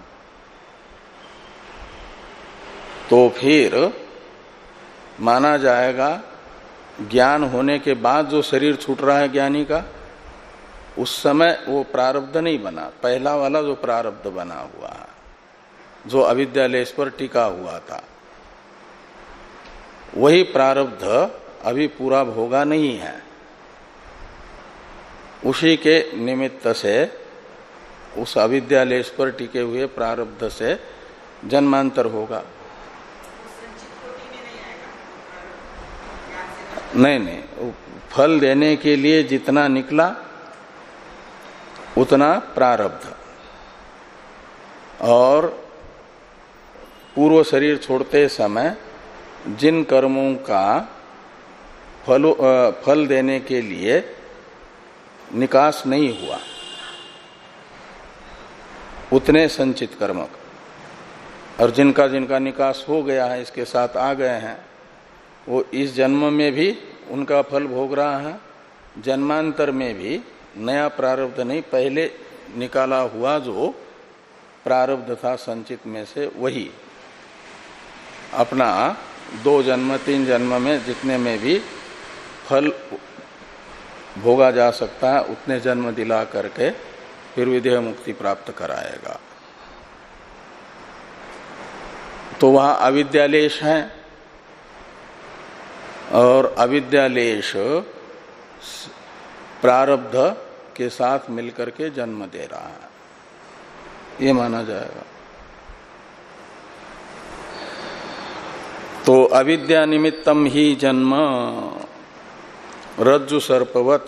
तो फिर माना जाएगा ज्ञान होने के बाद जो शरीर छूट रहा है ज्ञानी का, उस समय वो प्रारब्ध नहीं बना। पहला वाला जो प्रारब्ध बना हुआ है, जो अविद्यालेश पर टिका हुआ था, वही प्रारब्ध अभी पूरा भोगा नहीं है। उसी के निमित्त से उस अविद्यालेश पर टिके हुए प्रारब्ध से जन्मांतर होगा। नहीं नहीं, फल देने के लिए जितना निकला उतना प्रारब्ध, और पूर्व शरीर छोड़ते समय जिन कर्मों का फल फल देने के लिए निकास नहीं हुआ उतने संचित कर्म, और जिनका जिनका निकास हो गया है, इसके साथ आ गए हैं, वो इस जन्म में भी उनका फल भोग रहा है, जन्मांतर में भी नया प्रारब्ध नहीं, पहले निकाला हुआ जो प्रारब्ध था संचित में से वही अपना दो जन्म तीन जन्म में जितने में भी फल भोगा जा सकता है उतने जन्म दिला करके फिर विदेह मुक्ति प्राप्त कराएगा। तो वहां अविद्यालेश है, और अविद्यालेश प्रारब्ध के साथ मिलकर के जन्म दे रहा है, ये माना जाएगा। तो अविद्या निमित्तम ही जन्म रज्जु सर्पवत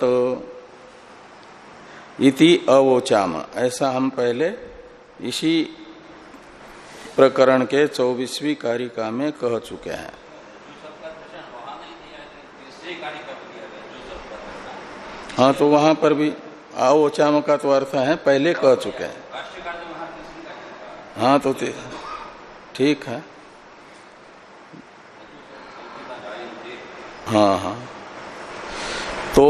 इति अवोचाम, ऐसा हम पहले इसी प्रकरण के चौबीसवीं कारिका में कह चुके हैं। हाँ, तो वहां पर भी अवोचाम का तो अर्थ है पहले कह चुके हैं। हाँ, तो ठीक है। हाँ हाँ, तो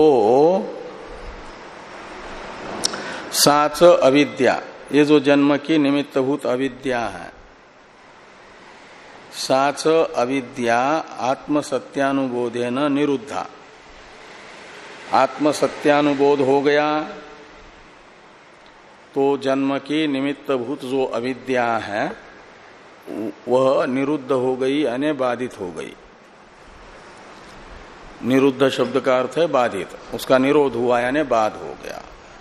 साच अविद्या, ये जो जन्म की निमित्तभूत अविद्या है, साच अविद्या आत्म सत्यानुबोधेन निरुद्धा। आत्म सत्यानुबोध हो गया तो जन्म की निमित्तभूत जो अविद्या है वह निरुद्ध हो गई, यानी बाधित हो गई। निरुद्ध शब्द का अर्थ है बाधित, उसका निरोध हुआ यानी बाध हो गया।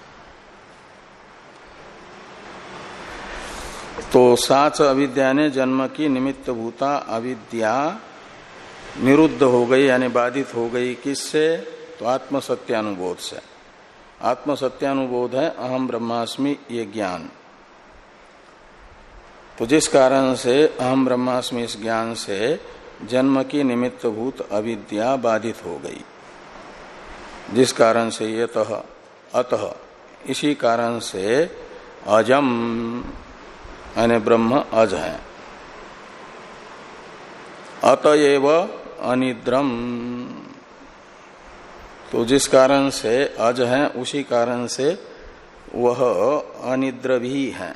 तो साच अविद्या ने जन्म की निमित्त भूता अविद्या निरुद्ध हो गई यानी बाधित हो गई। किससे? तो आत्म सत्यानुबोध से। आत्म सत्यानुबोध है अहम ब्रह्मास्मि ये ज्ञान। तो जिस कारण से अहम ब्रह्मास्मि इस ज्ञान से जन्म की निमित्त भूत अविद्या बाधित हो गई, जिस कारण से ये तह अतः इसी कारण से अजम यानी ब्रह्म अज है। अतएव अनिद्रम, तो जिस कारण से अज है उसी कारण से वह अनिद्र भी है।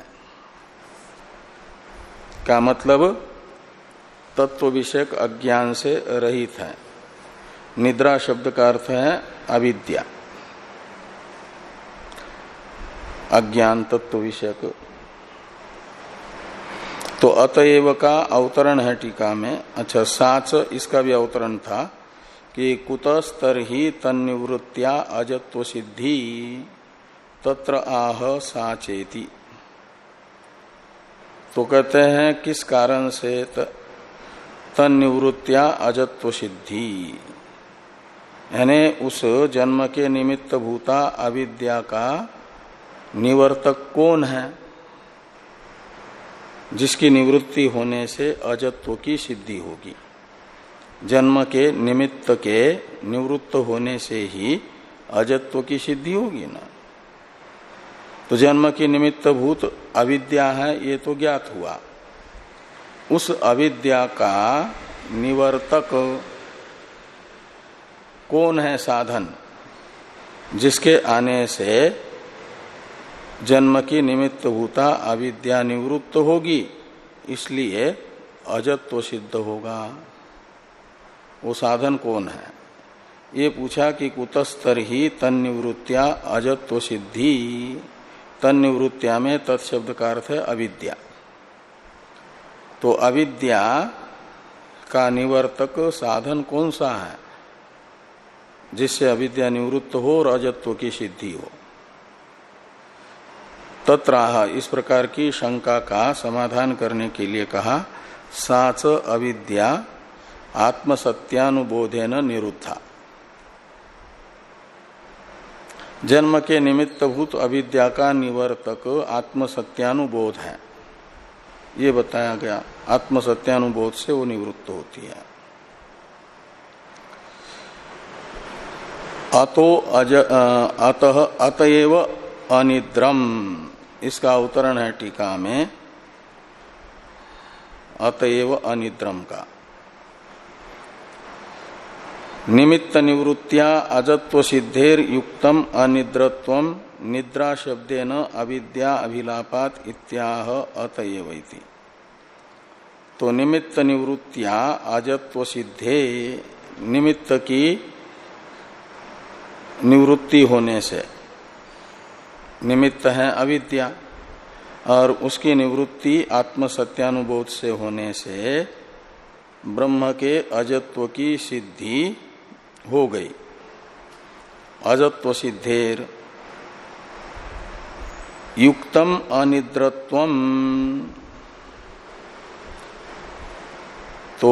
का मतलब तत्व विषयक अज्ञान से रहित है। निद्रा शब्द का अर्थ है अविद्या, अज्ञान तत्व विषयक। तो अतएव का अवतरण है टीका में। अच्छा, साच इसका भी अवतरण था कि कुतस्तर ही तन्निवृत्त्या अजत्व सिद्धि तत्र आह साचेति। तो कहते हैं किस कारण से तन्निवृत्त्या अजत्व सिद्धि, यानी उस जन्म के निमित्त भूता अविद्या का निवर्तक कौन है, जिसकी निवृत्ति होने से अजत्व की सिद्धि होगी। जन्म के निमित्त के निवृत्त होने से ही अजत्व की सिद्धि होगी ना। तो जन्म की निमित्त भूत अविद्या है, ये तो ज्ञात हुआ। उस अविद्या का निवर्तक कौन है साधन, जिसके आने से जन्म की निमित्त भूता अविद्या निवृत्त होगी, इसलिए अजत्व सिद्ध होगा। वो साधन कौन है, ये पूछा कि कुतस्तर ही तन्निवृत्त्या अजत्व सिद्धि। तन्निवृत्त्या में तत्शब्द का अर्थ है अविद्या। तो अविद्या का निवर्तक साधन कौन सा है, जिससे अविद्या निवृत्त हो और अजत्व की सिद्धि हो। तत्राह, इस प्रकार की शंका का समाधान करने के लिए कहा, साच अविद्या आत्मसत्यानुबोधेन निरुद्धा। जन्म के निमित्त भूत अविद्या का निवर्तक आत्मसत्यानुबोध है, ये बताया गया। आत्मसत्यानुबोध से वो निवृत्त होती है। अतो अज अतः अतएव अनिद्रम, इसका अवतरण है टीका में अतएव अनिद्रम का। निमित्त निवृत्त्या अजत्व सिद्धेर युक्तम अनिद्रत्वम निद्रा शब्देन अविद्या अभिलापात इत्याह अतएव इति। तो निमित्त निवृत्त्या अजत्व सिद्धे, निमित्त की निवृत्ति होने से, निमित्त है अविद्या और उसकी निवृत्ति आत्म सत्यानुबोध से होने से ब्रह्म के अजत्व की सिद्धि हो गई। अजत्व सिद्धेर युक्तम अनिद्रत्वम, तो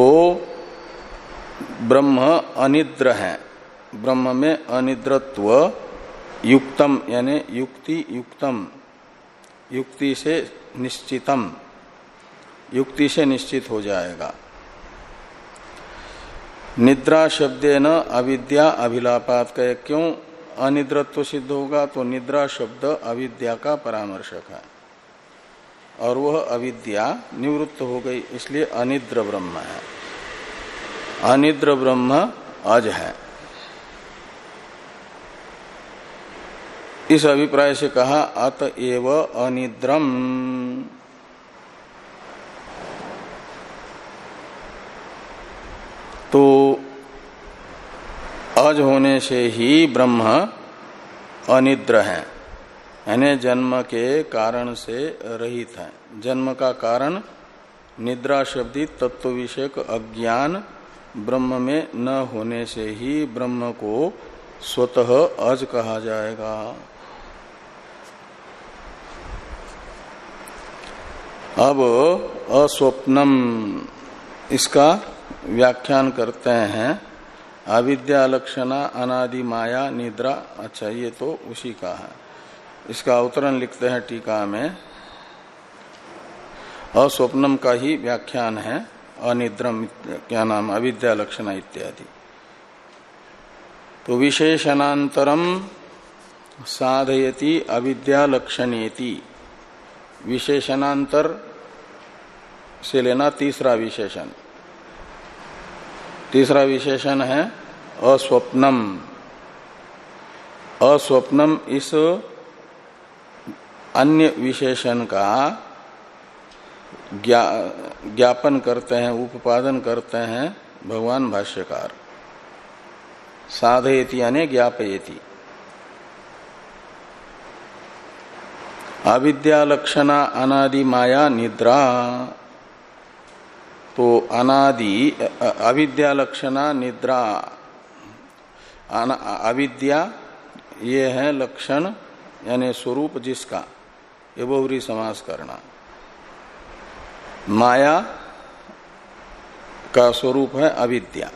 ब्रह्म अनिद्र है, ब्रह्म में अनिद्रत्व युक्तम यानी युक्ति युक्तम, युक्ति से निश्चितम, युक्ति से निश्चित हो जाएगा। निद्रा शब्देन अविद्या अभिलापात का क्यों अनिद्रत्व सिद्ध होगा, तो निद्रा शब्द अविद्या का परामर्शक है और वह अविद्या निवृत्त हो गई, इसलिए अनिद्र ब्रह्म है। अनिद्र ब्रह्म अज है। इस अभिप्राय से कहा अतएव अनिद्रम। तो अज होने से ही ब्रह्म अनिद्र है, यानी जन्म के कारण से रहित है। जन्म का कारण निद्रा शब्दित तत्व विषयक अज्ञान ब्रह्म में न होने से ही ब्रह्म को स्वतः अज कहा जाएगा। अब अस्वप्नम, इसका व्याख्यान करते हैं। अविद्या लक्षणा अनादि माया निद्रा, अच्छा ये तो उसी का है। इसका अवतरण लिखते हैं टीका में, अस्वप्नम का ही व्याख्यान है अनिद्रम, क्या नाम, अविद्या लक्षणा इत्यादि। तो विशेषणांतरम साधयति अविद्या लक्षणेति, विशेषणांतर से लेना तीसरा विशेषण। तीसरा विशेषण है अस्वप्नम। अस्वप्नम इस अन्य विशेषण का ज्ञा, ज्ञापन करते हैं, उपादन करते हैं भगवान भाष्यकार। साधयति यानी ज्ञापयति। अविद्या लक्षणा अनादि माया निद्रा, तो अनादि अविद्या लक्षणा निद्रा, अविद्या ये है लक्षण यानी स्वरूप जिसका, ये बहुव्रीहि समास करना। माया का स्वरूप है अविद्या,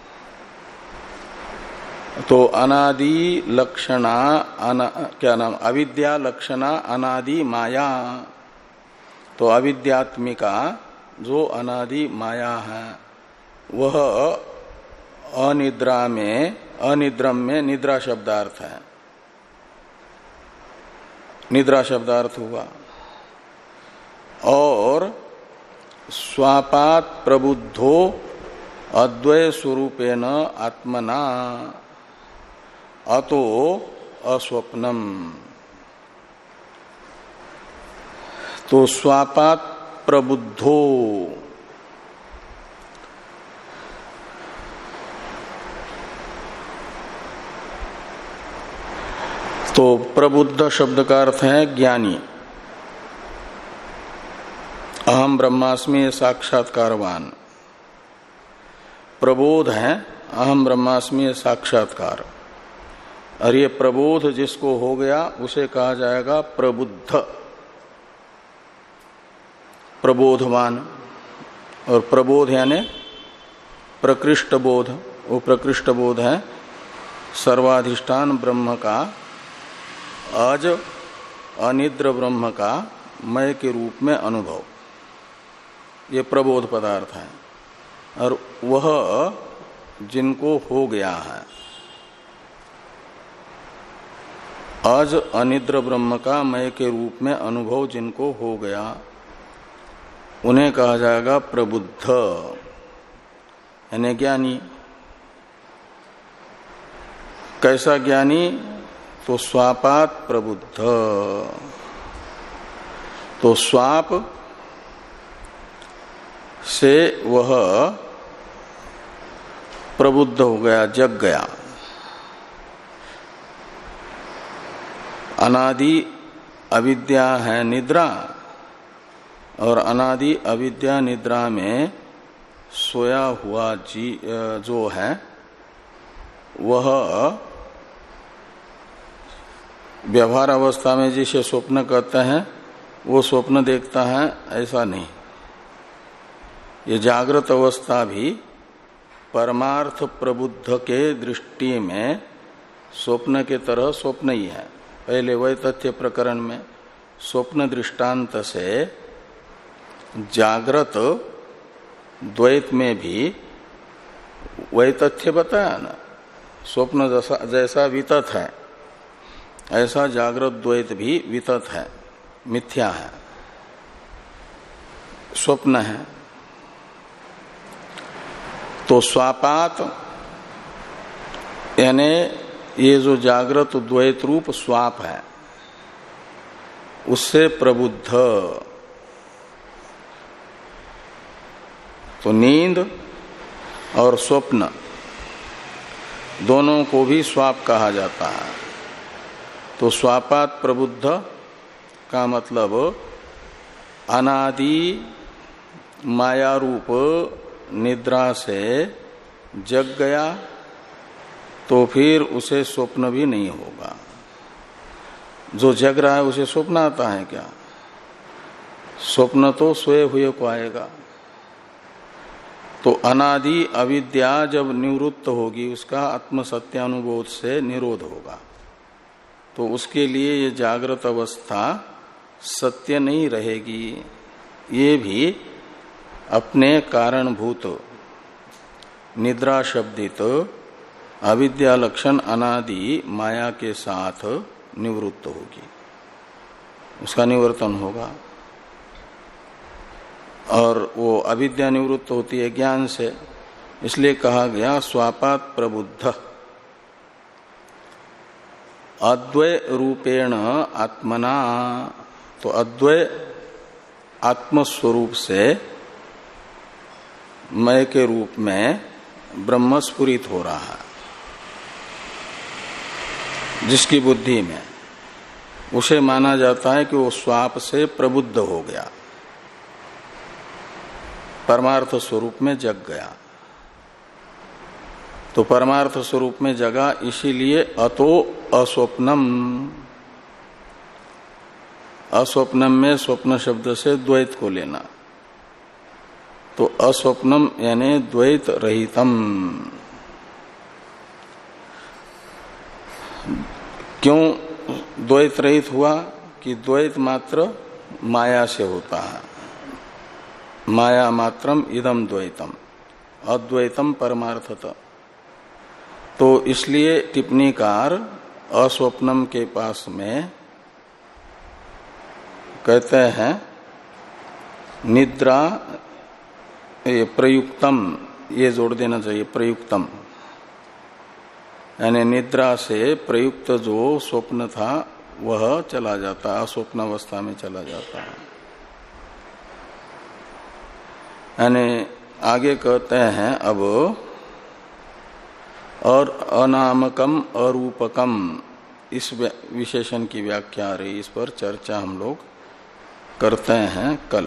तो अनादि लक्षणा अना, क्या नाम, अविद्या लक्षणा अनादि माया। तो अविद्यात्मिका जो अनादि माया है वह अनिद्रा में, अनिद्रम में निद्रा शब्दार्थ है, निद्रा शब्दार्थ हुआ। और स्वापात प्रबुद्धो अद्वय स्वरूपेण आत्मना अतो अस्वप्नम। तो स्वापात प्रबुद्धो, तो प्रबुद्ध शब्द का अर्थ है ज्ञानी। अहम ब्रह्मास्मि साक्षात्कारवान, प्रबोध है अहम ब्रह्मास्मि साक्षात्कार। और ये प्रबोध जिसको हो गया उसे कहा जाएगा प्रबुद्ध, प्रबोधवान। और प्रबोध यानी प्रकृष्ट बोध, वो प्रकृष्ट बोध है सर्वाधिष्ठान ब्रह्म का, आज अनिद्र ब्रह्म का मय के रूप में अनुभव, ये प्रबोध पदार्थ है। और वह जिनको हो गया है, आज अनिद्र ब्रह्म का मय के रूप में अनुभव जिनको हो गया, उन्हें कहा जाएगा प्रबुद्ध यानी ज्ञानी। कैसा ज्ञानी? तो स्वापात प्रबुद्ध। तो स्वाप से वह प्रबुद्ध हो गया, जग गया। अनादि अविद्या है निद्रा, और अनादि अविद्या निद्रा में सोया हुआ जी जो है वह व्यवहार अवस्था में जिसे स्वप्न कहते हैं वो स्वप्न देखता है, ऐसा नहीं। ये जागृत अवस्था भी परमार्थ प्रबुद्ध के दृष्टि में स्वप्न के तरह स्वप्न ही है। पहले वह तथ्य प्रकरण में स्वप्न दृष्टांत से जागृत द्वैत में भी वही तथ्य बताया ना, स्वप्न जैसा, जैसा वितत है ऐसा जागृत द्वैत भी वितत है, मिथ्या है, स्वप्न है। तो स्वापात यानी ये जो जागृत द्वैत रूप स्वाप है उससे प्रबुद्ध। तो नींद और स्वप्न दोनों को भी स्वाप कहा जाता है। तो स्वापात प्रबुद्ध का मतलब अनादि माया रूप निद्रा से जग गया तो फिर उसे स्वप्न भी नहीं होगा। जो जग रहा है उसे स्वप्न आता है क्या? स्वप्न तो सोए हुए को आएगा। तो अनादि अविद्या जब निवृत्त होगी उसका आत्म सत्यानुबोध से निरोध होगा, तो उसके लिए ये जागृत अवस्था सत्य नहीं रहेगी। ये भी अपने कारणभूत निद्रा शब्दित अविद्या लक्षण अनादि माया के साथ निवृत्त होगी, उसका निवर्तन होगा। और वो अविद्या निवृत्त होती है ज्ञान से, इसलिए कहा गया स्वापात प्रबुद्ध अद्वय रूपेण आत्मना। तो अद्वय आत्मस्वरूप से मय के रूप में ब्रह्म स्फुरित हो रहा है जिसकी बुद्धि में, उसे माना जाता है कि वो स्वाप से प्रबुद्ध हो गया, परमार्थ स्वरूप में जग गया। तो परमार्थ स्वरूप में जगा, इसीलिए अतो अस्वप्नम अस्वप्नम में स्वप्न शब्द से द्वैत को लेना, तो अस्वप्नम यानी द्वैत रहितम। क्यों द्वैत रहित हुआ? कि द्वैत मात्र माया से होता है, माया मात्रम इदम द्वैतम, अद्वैतम परमार्थत। तो इसलिए टिप्पणीकार अस्वप्नम के पास में कहते हैं निद्रा ये प्रयुक्तम, ये जोड़ देना चाहिए, प्रयुक्तम यानी निद्रा से प्रयुक्त जो स्वप्न था वह चला जाता, अस्वप्न अवस्था में चला जाता है। यानी आगे कहते हैं अब, और अनामकम अरूपकम, इस विशेषण की व्याख्या आ रही, इस पर चर्चा हम लोग करते हैं कल।